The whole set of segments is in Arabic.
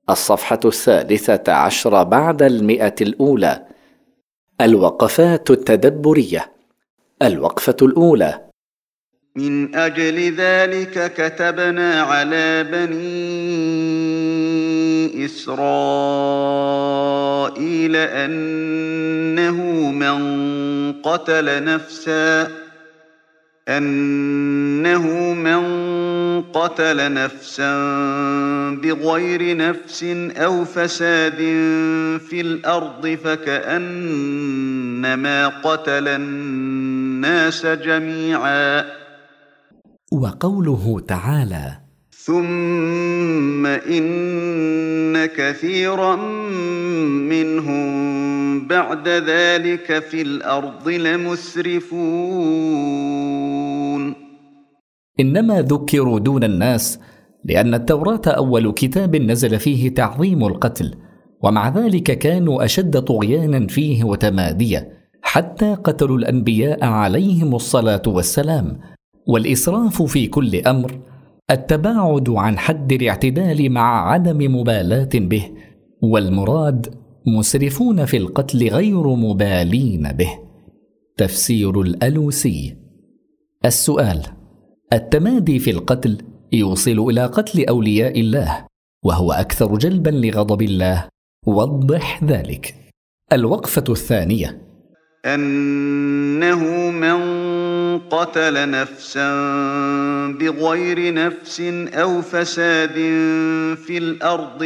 الصفحة 13 بعد 100. الوقفات التدبرية. الوقفة الأولى: من أجل ذلك كتبنا على بني إسرائيل أنه من قتل نفسا بغير نفس أو فساد في الأرض فكأنما قتل الناس جميعا. وقوله تعالى: ثم إن كثيرا منهم بعد ذلك في الأرض لمسرفون. إنما ذكروا دون الناس لأن التوراة أول كتاب نزل فيه تعظيم القتل، ومع ذلك كانوا أشد طغيانا فيه وتماديا، حتى قتلوا الأنبياء عليهم الصلاة والسلام. والإسراف في كل أمر التباعد عن حد الاعتدال مع عدم مبالاة به، والمراد مسرفون في القتل غير مبالين به. تفسير الألوسي. السؤال: التمادي في القتل يوصل إلى قتل أولياء الله، وهو أكثر جلبا لغضب الله، وضح ذلك. الوقفة الثانية: أنه من قتل نفسا بغير نفس أو فساد في الأرض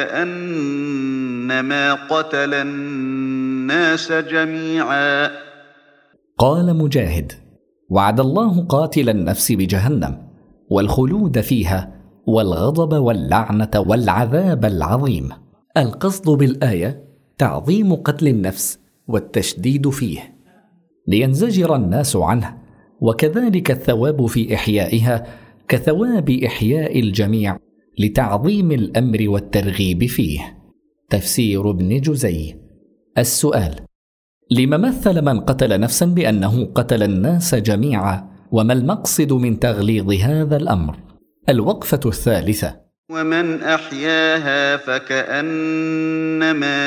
فكأنما قتل الناس جميعا. قال مجاهد: وعد الله قاتل النفس بجهنم والخلود فيها والغضب واللعنة والعذاب العظيم. القصد بالآية تعظيم قتل النفس والتشديد فيه لينزجر الناس عنه، وكذلك الثواب في إحيائها كثواب إحياء الجميع لتعظيم الأمر والترغيب فيه. تفسير ابن جزي. السؤال: لما مثل من قتل نفسا بأنه قتل الناس جميعا، وما المقصد من تغليظ هذا الأمر؟ الوقفة الثالثة: ومن أحياها فكأنما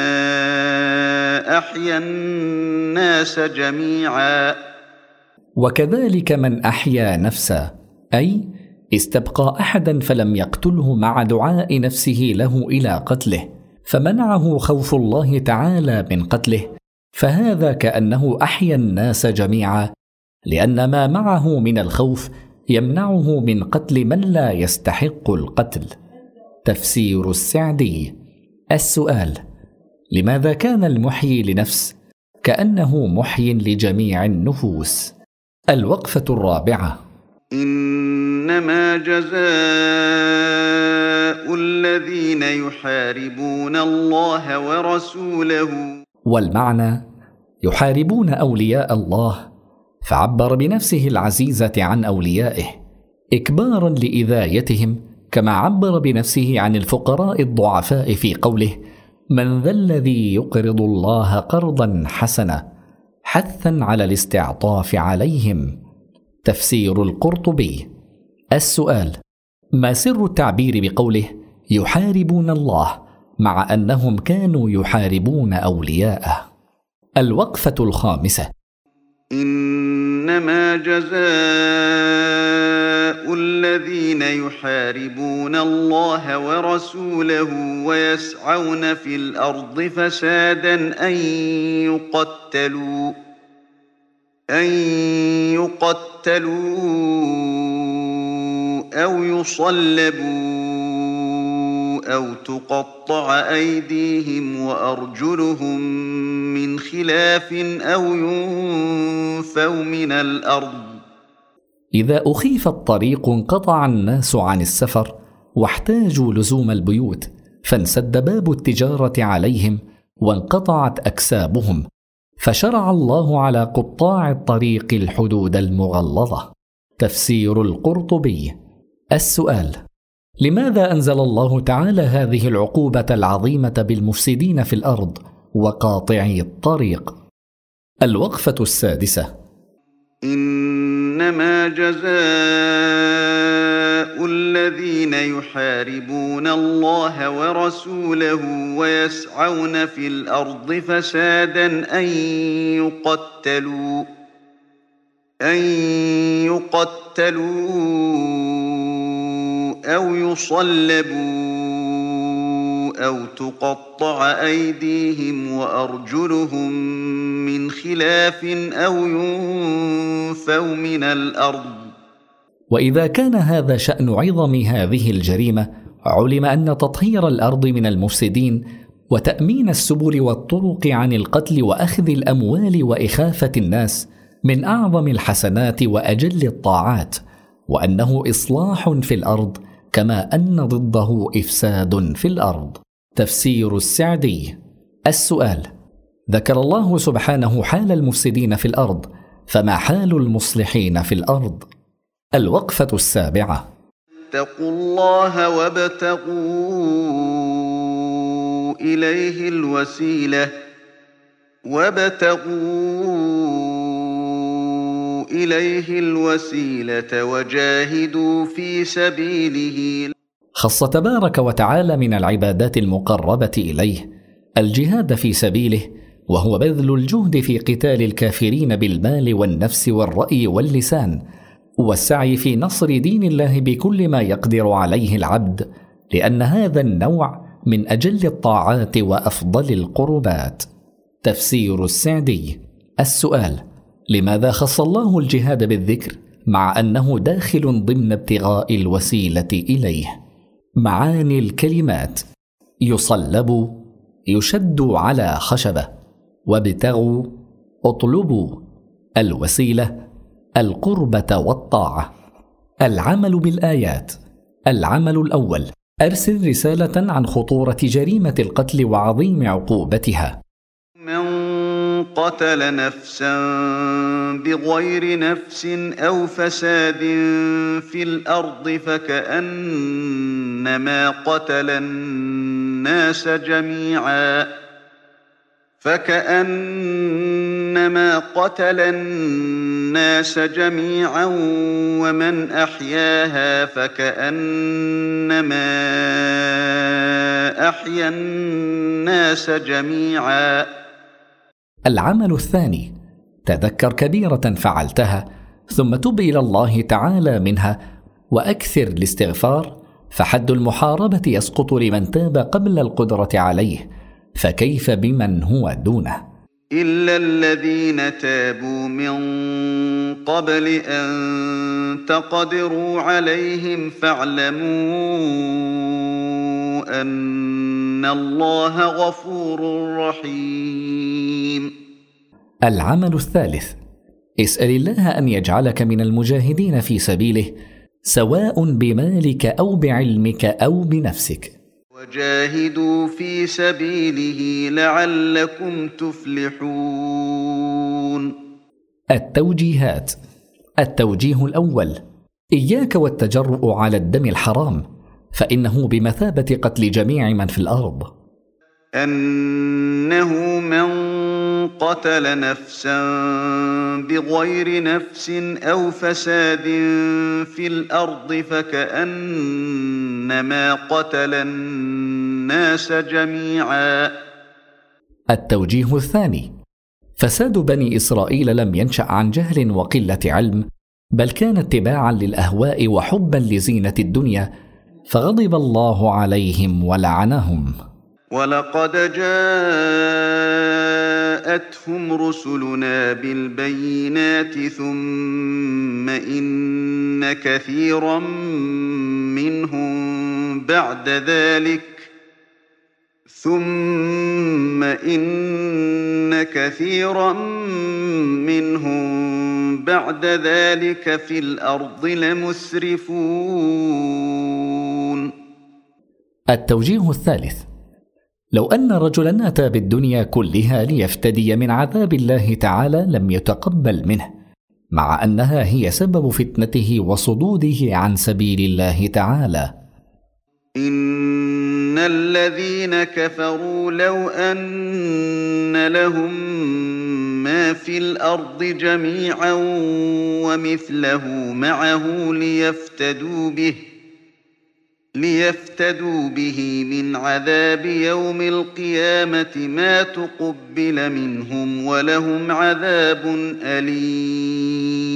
أحيا الناس جميعا. وكذلك من أحيا نفسا، أي استبقى أحدا فلم يقتله مع دعاء نفسه له إلى قتله، فمنعه خوف الله تعالى من قتله، فهذا كأنه أحيا الناس جميعا، لأن ما معه من الخوف يمنعه من قتل من لا يستحق القتل. تفسير السعدي. السؤال: لماذا كان المحيي لنفس كأنه محيي لجميع النفوس؟ الوقفة الرابعة: إنما جزاء الذين يحاربون الله ورسوله. والمعنى يحاربون أولياء الله، فعبر بنفسه العزيزة عن أوليائه إكبارا لإذايتهم، كما عبر بنفسه عن الفقراء الضعفاء في قوله: من ذا الذي يقرض الله قرضا حسنا، حثا على الاستعطاف عليهم. تفسير القرطبي. السؤال: ما سر التعبير بقوله يحاربون الله مع أنهم كانوا يحاربون أولياءه؟ الوقفة الخامسة: إنما جزاء الذين يحاربون الله ورسوله ويسعون في الأرض فسادا أن يقتلوا أو يصلبوا أو تقطع أيديهم وأرجلهم من خلاف أو ينفوا من الأرض. إذا أخيف الطريق انقطع الناس عن السفر واحتاجوا لزوم البيوت، فانسد باب التجارة عليهم وانقطعت أكسابهم، فشرع الله على قطاع الطريق الحدود المغلظة. تفسير القرطبي. السؤال: لماذا أنزل الله تعالى هذه العقوبة العظيمة بالمفسدين في الأرض وقاطعي الطريق؟ الوقفة السادسة: إن إنما جزاء الذين يحاربون الله ورسوله ويسعون في الأرض فسادا أن يقتلوا أو يصلبوا أو تقطع أيديهم وأرجلهم من خلاف أو ينفوا من الأرض. وإذا كان هذا شأن عظم هذه الجريمة، علم أن تطهير الأرض من المفسدين وتأمين السبل والطرق عن القتل وأخذ الأموال وإخافة الناس من أعظم الحسنات وأجل الطاعات، وأنه إصلاح في الأرض كما أن ضده إفساد في الأرض. تفسير السعدي. السؤال: ذكر الله سبحانه حال المفسدين في الأرض، فما حال المصلحين في الأرض؟ الوقفة السابعة. اتقوا الله وابتغوا إليه الوسيلة وجاهدوا في سبيله. خص تبارك وتعالى من العبادات المقربة إليه الجهاد في سبيله، وهو بذل الجهد في قتال الكافرين بالمال والنفس والرأي واللسان، والسعي في نصر دين الله بكل ما يقدر عليه العبد، لأن هذا النوع من أجل الطاعات وأفضل القربات. تفسير السعدي. السؤال: لماذا خص الله الجهاد بالذكر مع أنه داخل ضمن ابتغاء الوسيلة إليه؟ معاني الكلمات: يصلب، يشد على خشبة، وابتغوا، اطلبوا، الوسيلة، القربة والطاعة. العمل بالآيات. العمل الأول: أرسل رسالة عن خطورة جريمة القتل وعظيم عقوبتها. من قتل نفسا بغير نفس أو فساد في الأرض فكأنما قتل الناس جميعا ومن أحياها فكأنما أحيا الناس جميعا. العمل الثاني: تذكر كبيرة فعلتها ثم تب إلى الله تعالى منها وأكثر الاستغفار، فحد المحاربة يسقط لمن تاب قبل القدرة عليه، فكيف بمن هو دونه؟ إلا الذين تابوا من قبل أن تقدروا عليهم فاعلموا أن الله غفور رحيم. العمل الثالث: اسأل الله أن يجعلك من المجاهدين في سبيله، سواء بمالك أو بعلمك أو بنفسك. وجاهدوا في سبيله لعلكم تفلحون. التوجيهات. التوجيه الأول: إياك والتجرؤ على الدم الحرام، فإنه بمثابة قتل جميع من في الأرض. أنه من قتل نفسا بغير نفس أو فساد في الأرض فكأنما قتل الناس جميعا. التوجيه الثاني: فساد بني إسرائيل لم ينشأ عن جهل وقلة علم، بل كان اتباعا للأهواء وحبا لزينة الدنيا، فغضب الله عليهم ولعنهم. ولقد جاءتهم رسلنا بالبينات ثم إن كثيرا منهم بعد ذلك في الأرض لمسرفون. التوجيه الثالث: لو أن رجلا أتى بالدنيا كلها ليفتدي من عذاب الله تعالى لم يتقبل منه، مع أنها هي سبب فتنته وصدوده عن سبيل الله تعالى. إن الذين كفروا لو أن لهم ما في الأرض جميعا ومثله معه ليفتدوا به من عذاب يوم القيامة ما تقبل منهم ولهم عذاب أليم.